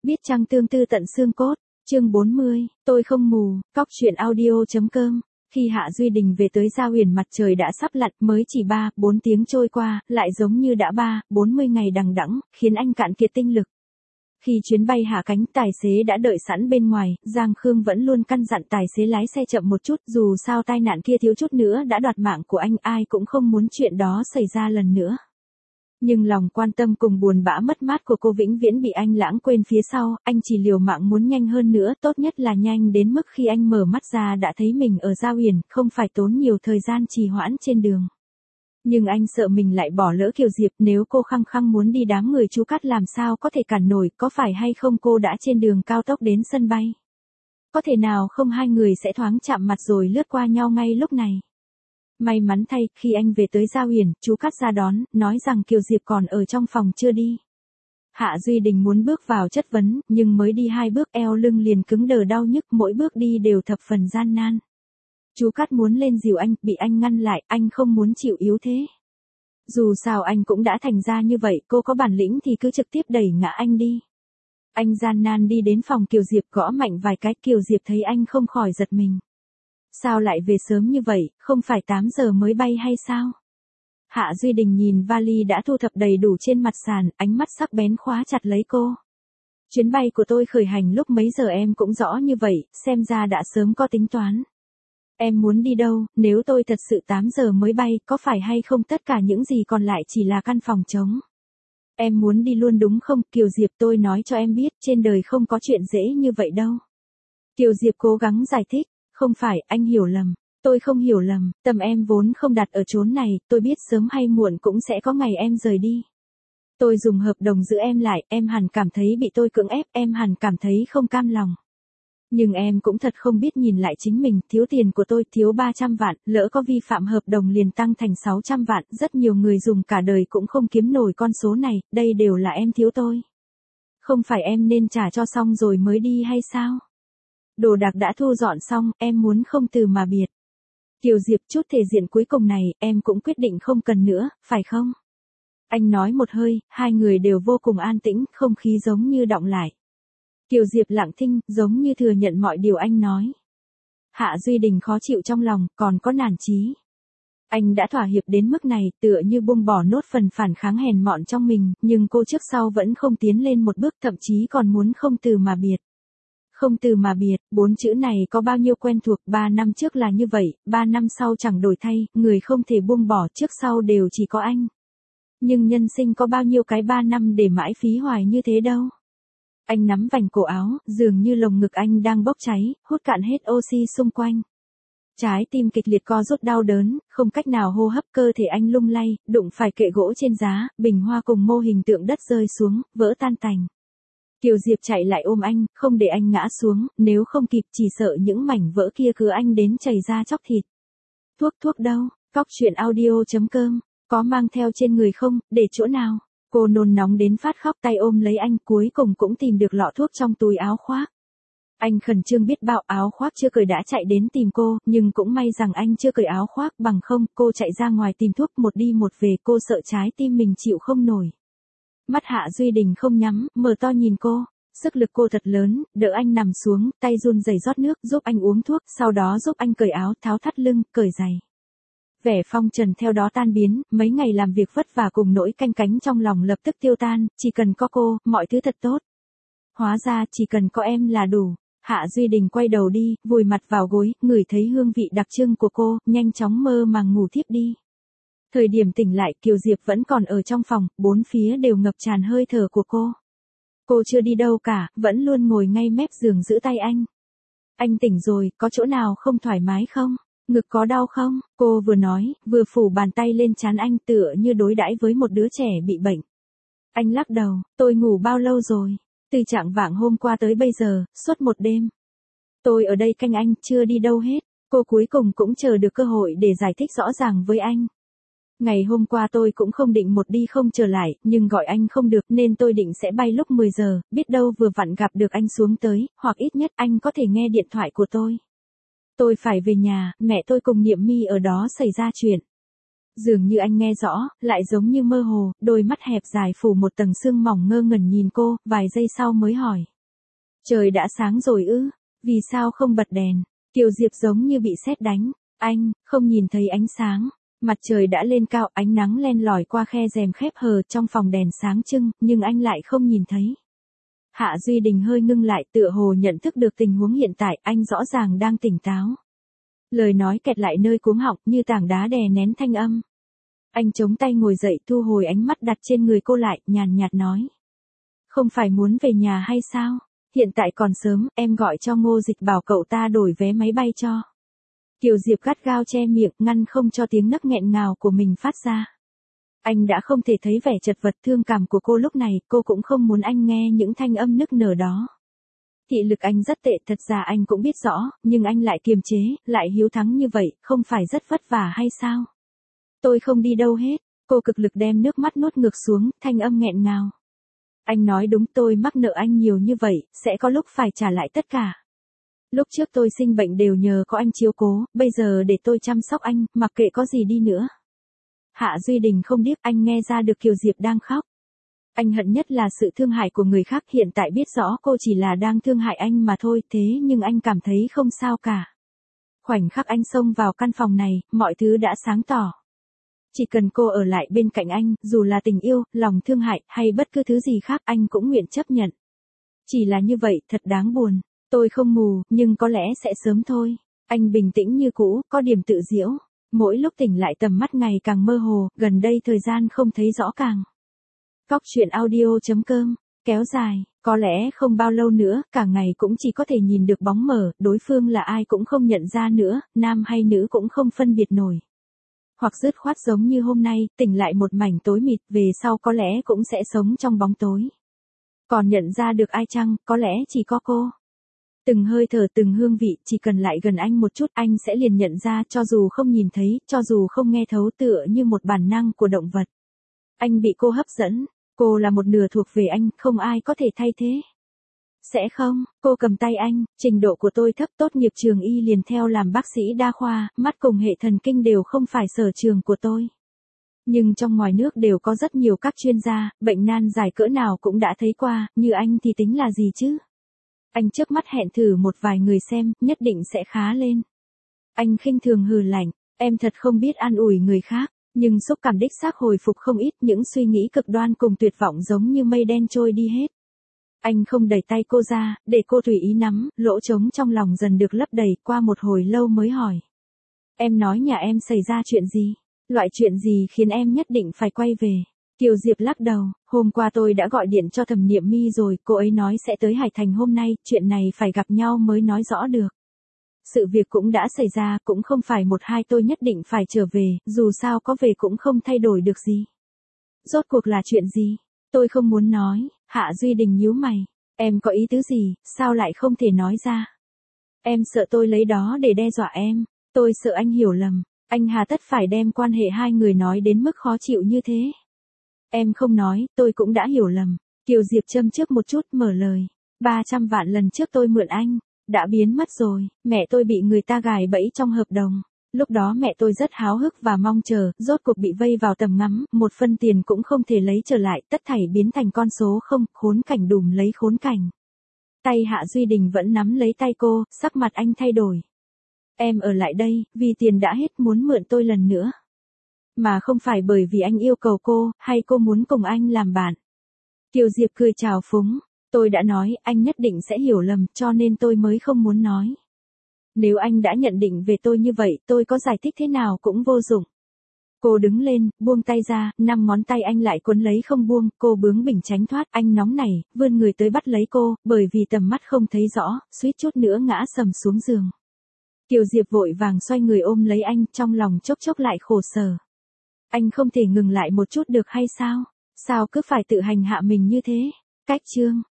Biết chăng tương tư tận xương cốt, chương 40, tôi không mù, cóc truyện audio.com. Khi Hạ Duy Đình về tới Gia Huyền mặt trời đã sắp lặn, mới chỉ 3-4 tiếng trôi qua, lại giống như đã 30-40 ngày đằng đẵng, khiến anh cạn kiệt tinh lực. Khi chuyến bay hạ cánh, tài xế đã đợi sẵn bên ngoài, Giang Khương vẫn luôn căn dặn tài xế lái xe chậm một chút, dù sao tai nạn kia thiếu chút nữa đã đoạt mạng của anh, ai cũng không muốn chuyện đó xảy ra lần nữa. Nhưng lòng quan tâm cùng buồn bã mất mát của cô vĩnh viễn bị anh lãng quên phía sau, anh chỉ liều mạng muốn nhanh hơn nữa, tốt nhất là nhanh đến mức khi anh mở mắt ra đã thấy mình ở Gia Huyền, không phải tốn nhiều thời gian trì hoãn trên đường. Nhưng anh sợ mình lại bỏ lỡ Kiều Diệp, nếu cô khăng khăng muốn đi đám người chú Cát làm sao có thể cản nổi, có phải hay không cô đã trên đường cao tốc đến sân bay. Có thể nào không hai người sẽ thoáng chạm mặt rồi lướt qua nhau ngay lúc này. May mắn thay, khi anh về tới Gia Huyền, chú Cát ra đón, nói rằng Kiều Diệp còn ở trong phòng chưa đi. Hạ Duy Đình muốn bước vào chất vấn, nhưng mới đi 2 bước eo lưng liền cứng đờ đau nhức, mỗi bước đi đều thập phần gian nan. Chú Cát muốn lên dìu anh, bị anh ngăn lại, anh không muốn chịu yếu thế. Dù sao anh cũng đã thành ra như vậy, cô có bản lĩnh thì cứ trực tiếp đẩy ngã anh đi. Anh gian nan đi đến phòng Kiều Diệp, gõ mạnh vài cái, Kiều Diệp thấy anh không khỏi giật mình. Sao lại về sớm như vậy, không phải 8 giờ mới bay hay sao? Hạ Duy Đình nhìn vali đã thu thập đầy đủ trên mặt sàn, ánh mắt sắc bén khóa chặt lấy cô. Chuyến bay của tôi khởi hành lúc mấy giờ em cũng rõ như vậy, xem ra đã sớm có tính toán. Em muốn đi đâu, nếu tôi thật sự 8 giờ mới bay, có phải hay không tất cả những gì còn lại chỉ là căn phòng trống? Em muốn đi luôn đúng không, Kiều Diệp, tôi nói cho em biết, trên đời không có chuyện dễ như vậy đâu. Kiều Diệp cố gắng giải thích, không phải, anh hiểu lầm. Tôi không hiểu lầm, tâm em vốn không đặt ở chốn này, tôi biết sớm hay muộn cũng sẽ có ngày em rời đi. Tôi dùng hợp đồng giữ em lại, em hẳn cảm thấy bị tôi cưỡng ép, em hẳn cảm thấy không cam lòng. Nhưng em cũng thật không biết nhìn lại chính mình, thiếu tiền của tôi, thiếu 300 vạn, lỡ có vi phạm hợp đồng liền tăng thành 600 vạn, rất nhiều người dùng cả đời cũng không kiếm nổi con số này, đây đều là em thiếu tôi. Không phải em nên trả cho xong rồi mới đi hay sao? Đồ đạc đã thu dọn xong, em muốn không từ mà biệt. Kiều Diệp, chút thể diện cuối cùng này, em cũng quyết định không cần nữa, phải không? Anh nói một hơi, hai người đều vô cùng an tĩnh, không khí giống như đọng lại. Kiều Diệp lặng thinh, giống như thừa nhận mọi điều anh nói. Hạ Duy Đình khó chịu trong lòng, còn có nản chí. Anh đã thỏa hiệp đến mức này, tựa như buông bỏ nốt phần phản kháng hèn mọn trong mình, nhưng cô trước sau vẫn không tiến lên một bước, thậm chí còn muốn không từ mà biệt. Không từ mà biệt, 4 chữ này có bao nhiêu quen thuộc, 3 năm trước là như vậy, 3 năm sau chẳng đổi thay, người không thể buông bỏ, trước sau đều chỉ có anh. Nhưng nhân sinh có bao nhiêu cái 3 năm để mãi phí hoài như thế đâu. Anh nắm vành cổ áo, dường như lồng ngực anh đang bốc cháy, hút cạn hết oxy xung quanh. Trái tim kịch liệt co rút đau đớn, không cách nào hô hấp, cơ thể anh lung lay, đụng phải kệ gỗ trên giá, bình hoa cùng mô hình tượng đất rơi xuống, vỡ tan tành. Kiều Diệp chạy lại ôm anh, không để anh ngã xuống, nếu không kịp chỉ sợ những mảnh vỡ kia cứ anh đến chảy ra chóc thịt. Thuốc đâu, cóc truyện audio.com, có mang theo trên người không, để chỗ nào? Cô nôn nóng đến phát khóc, tay ôm lấy anh, cuối cùng cũng tìm được lọ thuốc trong túi áo khoác. Anh khẩn trương biết bao, áo khoác chưa cởi đã chạy đến tìm cô, nhưng cũng may rằng anh chưa cởi áo khoác, bằng không, cô chạy ra ngoài tìm thuốc, một đi một về, cô sợ trái tim mình chịu không nổi. Mắt Hạ Duy Đình không nhắm, mở to nhìn cô, sức lực cô thật lớn, đỡ anh nằm xuống, tay run rẩy rót nước, giúp anh uống thuốc, sau đó giúp anh cởi áo, tháo thắt lưng, cởi giày. Vẻ phong trần theo đó tan biến, mấy ngày làm việc vất vả cùng nỗi canh cánh trong lòng lập tức tiêu tan, chỉ cần có cô, mọi thứ thật tốt. Hóa ra chỉ cần có em là đủ. Hạ Duy Đình quay đầu đi, vùi mặt vào gối, ngửi thấy hương vị đặc trưng của cô, nhanh chóng mơ màng ngủ thiếp đi. Thời điểm tỉnh lại, Kiều Diệp vẫn còn ở trong phòng, bốn phía đều ngập tràn hơi thở của cô. Cô chưa đi đâu cả, vẫn luôn ngồi ngay mép giường giữ tay anh. Anh tỉnh rồi, có chỗ nào không thoải mái không? Ngực có đau không? Cô vừa nói, vừa phủ bàn tay lên trán anh, tựa như đối đãi với một đứa trẻ bị bệnh. Anh lắc đầu, tôi ngủ bao lâu rồi? Từ trạng vạng hôm qua tới bây giờ, suốt một đêm. Tôi ở đây canh anh, chưa đi đâu hết. Cô cuối cùng cũng chờ được cơ hội để giải thích rõ ràng với anh. Ngày hôm qua tôi cũng không định một đi không trở lại, nhưng gọi anh không được nên tôi định sẽ bay lúc 10 giờ, biết đâu vừa vặn gặp được anh xuống tới, hoặc ít nhất anh có thể nghe điện thoại của tôi. Tôi phải về nhà, mẹ tôi cùng Niệm My ở đó xảy ra chuyện. Dường như anh nghe rõ, lại giống như mơ hồ, đôi mắt hẹp dài phủ một tầng sương mỏng ngơ ngẩn nhìn cô, vài giây sau mới hỏi. Trời đã sáng rồi ư, vì sao không bật đèn? Kiều Diệp giống như bị sét đánh. Anh, không nhìn thấy ánh sáng. Mặt trời đã lên cao, ánh nắng len lỏi qua khe rèm khép hờ trong phòng đèn sáng trưng, nhưng anh lại không nhìn thấy. Hạ Duy Đình hơi ngưng lại, tựa hồ nhận thức được tình huống hiện tại, anh rõ ràng đang tỉnh táo. Lời nói kẹt lại nơi cuống họng như tảng đá đè nén thanh âm. Anh chống tay ngồi dậy, thu hồi ánh mắt đặt trên người cô lại, nhàn nhạt nói. Không phải muốn về nhà hay sao? Hiện tại còn sớm, em gọi cho Ngô Dịch bảo cậu ta đổi vé máy bay cho. Kiều Diệp gắt gao che miệng, ngăn không cho tiếng nấc nghẹn ngào của mình phát ra. Anh đã không thể thấy vẻ chật vật thương cảm của cô lúc này, cô cũng không muốn anh nghe những thanh âm nức nở đó. Thị lực anh rất tệ, thật ra anh cũng biết rõ, nhưng anh lại kiềm chế, lại hiếu thắng như vậy, không phải rất vất vả hay sao? Tôi không đi đâu hết, cô cực lực đem nước mắt nuốt ngược xuống, thanh âm nghẹn ngào. Anh nói đúng, tôi mắc nợ anh nhiều như vậy, sẽ có lúc phải trả lại tất cả. Lúc trước tôi sinh bệnh đều nhờ có anh chiếu cố, bây giờ để tôi chăm sóc anh, mặc kệ có gì đi nữa. Hạ Duy Đình không điếc, anh nghe ra được Kiều Diệp đang khóc. Anh hận nhất là sự thương hại của người khác, hiện tại biết rõ cô chỉ là đang thương hại anh mà thôi, thế nhưng anh cảm thấy không sao cả. Khoảnh khắc anh xông vào căn phòng này, mọi thứ đã sáng tỏ. Chỉ cần cô ở lại bên cạnh anh, dù là tình yêu, lòng thương hại, hay bất cứ thứ gì khác, anh cũng nguyện chấp nhận. Chỉ là như vậy, thật đáng buồn. Tôi không mù, nhưng có lẽ sẽ sớm thôi. Anh bình tĩnh như cũ, có điểm tự giễu. Mỗi lúc tỉnh lại tầm mắt ngày càng mơ hồ, gần đây thời gian không thấy rõ càng. Góc chuyện audio.com, kéo dài, có lẽ không bao lâu nữa, cả ngày cũng chỉ có thể nhìn được bóng mờ, đối phương là ai cũng không nhận ra nữa, nam hay nữ cũng không phân biệt nổi. Hoặc dứt khoát giống như hôm nay, tỉnh lại một mảnh tối mịt, về sau có lẽ cũng sẽ sống trong bóng tối. Còn nhận ra được ai chăng, có lẽ chỉ có cô. Từng hơi thở, từng hương vị, chỉ cần lại gần anh một chút, anh sẽ liền nhận ra, cho dù không nhìn thấy, cho dù không nghe thấu, tựa như một bản năng của động vật. Anh bị cô hấp dẫn, cô là một nửa thuộc về anh, không ai có thể thay thế. Sẽ không, cô cầm tay anh, trình độ của tôi thấp, tốt nghiệp trường y liền theo làm bác sĩ đa khoa, mắt cùng hệ thần kinh đều không phải sở trường của tôi. Nhưng trong ngoài nước đều có rất nhiều các chuyên gia, bệnh nan giải cỡ nào cũng đã thấy qua, như anh thì tính là gì chứ? Anh trước mắt hẹn thử một vài người xem, nhất định sẽ khá lên. Anh khinh thường hừ lạnh, em thật không biết an ủi người khác, nhưng xúc cảm đích xác hồi phục không ít, những suy nghĩ cực đoan cùng tuyệt vọng giống như mây đen trôi đi hết. Anh không đẩy tay cô ra, để cô tùy ý nắm, lỗ trống trong lòng dần được lấp đầy, qua một hồi lâu mới hỏi. Em nói nhà em xảy ra chuyện gì? Loại chuyện gì khiến em nhất định phải quay về? Kiều Diệp lắc đầu, hôm qua tôi đã gọi điện cho Thẩm Niệm Mi rồi, cô ấy nói sẽ tới Hải Thành hôm nay, chuyện này phải gặp nhau mới nói rõ được. Sự việc cũng đã xảy ra, cũng không phải một hai tôi nhất định phải trở về, dù sao có về cũng không thay đổi được gì. Rốt cuộc là chuyện gì? Tôi không muốn nói. Hạ Duy Đình nhíu mày. Em có ý tứ gì, sao lại không thể nói ra? Em sợ tôi lấy đó để đe dọa em. Tôi sợ anh hiểu lầm. Anh hà tất phải đem quan hệ hai người nói đến mức khó chịu như thế. Em không nói, tôi cũng đã hiểu lầm. Kiều Diệp châm trước một chút, mở lời. 300 vạn lần trước tôi mượn anh, đã biến mất rồi. Mẹ tôi bị người ta gài bẫy trong hợp đồng. Lúc đó mẹ tôi rất háo hức và mong chờ, rốt cuộc bị vây vào tầm ngắm, một phân tiền cũng không thể lấy trở lại, tất thảy biến thành con số không, khốn cảnh đùm lấy khốn cảnh. Tay Hạ Duy Đình vẫn nắm lấy tay cô, sắc mặt anh thay đổi. Em ở lại đây, vì tiền đã hết, muốn mượn tôi lần nữa. Mà không phải bởi vì anh yêu cầu cô, hay cô muốn cùng anh làm bạn. Kiều Diệp cười trào phúng, tôi đã nói, anh nhất định sẽ hiểu lầm, cho nên tôi mới không muốn nói. Nếu anh đã nhận định về tôi như vậy, tôi có giải thích thế nào cũng vô dụng. Cô đứng lên, buông tay ra, 5 ngón tay anh lại quấn lấy không buông, cô bướng bỉnh tránh thoát, anh nóng nảy, vươn người tới bắt lấy cô, bởi vì tầm mắt không thấy rõ, suýt chút nữa ngã sầm xuống giường. Kiều Diệp vội vàng xoay người ôm lấy anh, trong lòng chốc chốc lại khổ sở. Anh không thể ngừng lại một chút được hay sao? Sao cứ phải tự hành hạ mình như thế? Cách chương.